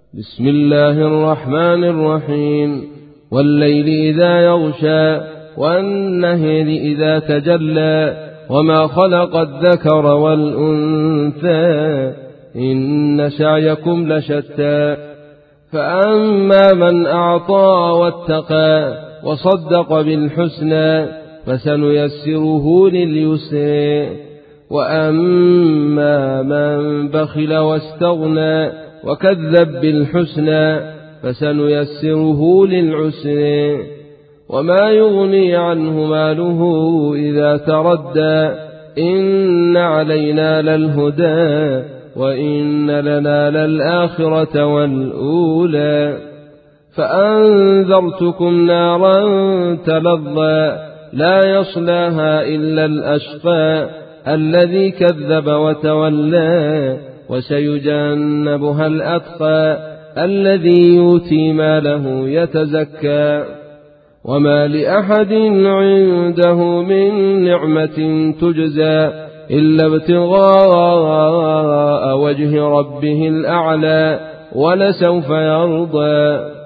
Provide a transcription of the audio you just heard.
بسم الله الرحمن الرحيم. والليل إذا يغشى والنهر إذا تجلى وما خلق الذكر والأنثى إن سعيكم لشتى فأما من أعطى واتقى وصدق بالحسنى فسنيسره لليسر وأما من بخل واستغنى وكذب بالحسنى فسنيسره للعسر وما يغني عنه ماله إذا تردى إن علينا للهدى وإن لنا للآخرة والأولى فأنذرتكم نارا تلظى لا يصلاها إلا الأشقى الذي كذب وتولى وسيجنبها الأتقى الذي يؤتي ماله يتزكى وما لأحد عنده من نعمة تجزى إلا ابتغاء وجه ربه الأعلى ولسوف يرضى